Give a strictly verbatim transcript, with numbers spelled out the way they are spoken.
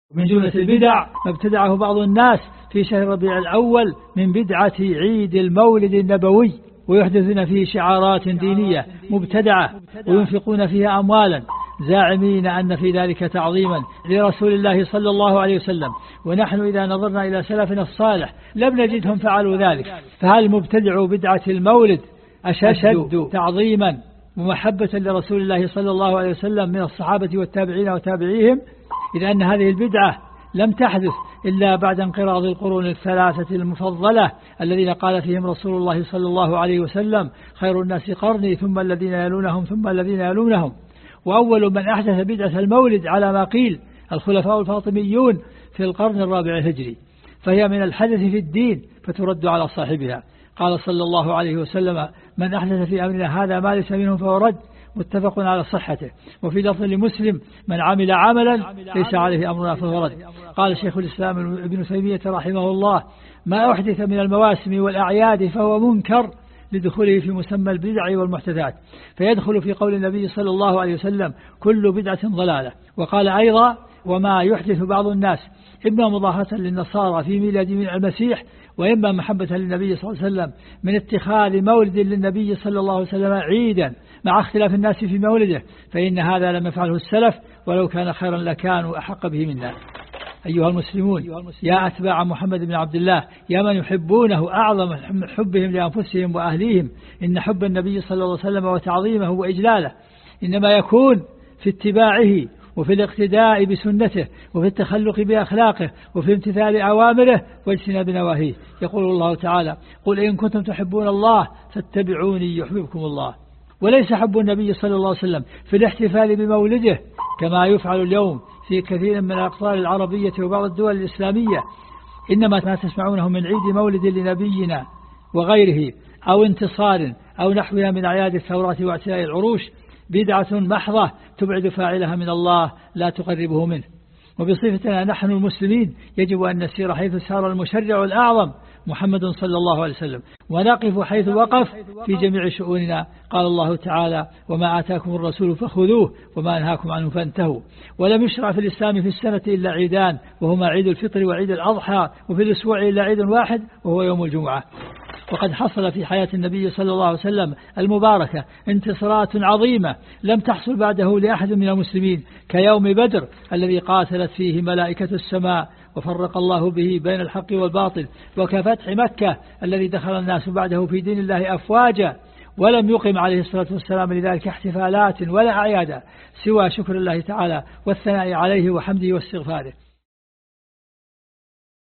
من جملة البدع ما ابتدعه بعض الناس في شهر ربيع الأول من بدعة عيد المولد النبوي، ويحدثون فيه شعارات دينية مبتدعة وينفقون فيها أموالا زاعمين أن في ذلك تعظيما لرسول الله صلى الله عليه وسلم. ونحن إذا نظرنا إلى سلفنا الصالح لم نجدهم فعلوا ذلك. فهل مبتدع بدعة المولد أشد تعظيما ومحبة لرسول الله صلى الله عليه وسلم من الصحابة والتابعين وتابعيهم؟ إذ أن هذه البدعة لم تحدث إلا بعد انقراض القرون الثلاثة المفضلة الذين قال فيهم رسول الله صلى الله عليه وسلم: خير الناس قرني ثم الذين يلونهم ثم الذين يلونهم. وأول من أحدث بدعة المولد على ما قيل الخلفاء الفاطميون في القرن الرابع الهجري، فهي من الحدث في الدين فترد على صاحبها. قال صلى الله عليه وسلم: من أحدث في أمرنا هذا ما ليس منه فهو رد، متفق على صحته. وفي لفظ لمسلم: من عمل عملا ليس عليه أمرنا فهو رد. قال شيخ الإسلام ابن تيمية رحمه الله: ما أحدث من المواسم والأعياد فهو منكر لدخوله في مسمى البدع والمحدثات، فيدخل في قول النبي صلى الله عليه وسلم: كل بدعة ضلالة. وقال أيضا: وما يحدث بعض الناس إما مضاهاة للنصارى في ميلاد من المسيح، وإما محبة للنبي صلى الله عليه وسلم من اتخاذ مولد للنبي صلى الله عليه وسلم عيدا مع اختلاف الناس في مولده، فإن هذا لم يفعله السلف، ولو كان خيرا لكانوا أحق به منا. أيها المسلمون، يا أتباع محمد بن عبد الله، يا من يحبونه أعظم حبهم لأنفسهم وأهليهم، إن حب النبي صلى الله عليه وسلم وتعظيمه وإجلاله إنما يكون في اتباعه وفي الاقتداء بسنته وفي التخلق بأخلاقه وفي امتثال أوامره واجتناب نواهيه. يقول الله تعالى: قل إن كنتم تحبون الله فاتبعوني يحببكم الله. وليس حب النبي صلى الله عليه وسلم في الاحتفال بمولده كما يفعل اليوم في كثير من الأقطار العربية وبعض الدول الإسلامية، إنما ما تسمعونه من عيد مولد لنبينا وغيره أو انتصار أو نحوها من أعياد الثورات واعتلاء العروش بدعة محضة تبعد فاعلها من الله لا تقربه منه. وبصفتنا نحن المسلمين يجب أن نسير حيث سار المشرع الأعظم محمد صلى الله عليه وسلم، ونقف حيث وقف في جميع شؤوننا. قال الله تعالى: وما آتاكم الرسول فخذوه وما أنهاكم عنه فانتهوا. ولم يشرع في الإسلام في السنة إلا عيدان، وهما عيد الفطر وعيد الأضحى، وفي الأسبوع إلا عيد واحد وهو يوم الجمعة. وقد حصل في حياة النبي صلى الله عليه وسلم المباركة انتصارات عظيمة لم تحصل بعده لأحد من المسلمين، كيوم بدر الذي قاتلت فيه ملائكة السماء وفرق الله به بين الحق والباطل، وكفتح مكة الذي دخل الناس بعده في دين الله أفواجا، ولم يقم عليه الصلاة والسلام لذلك احتفالات ولا أعيادا سوى شكر الله تعالى والثناء عليه وحمده واستغفاره.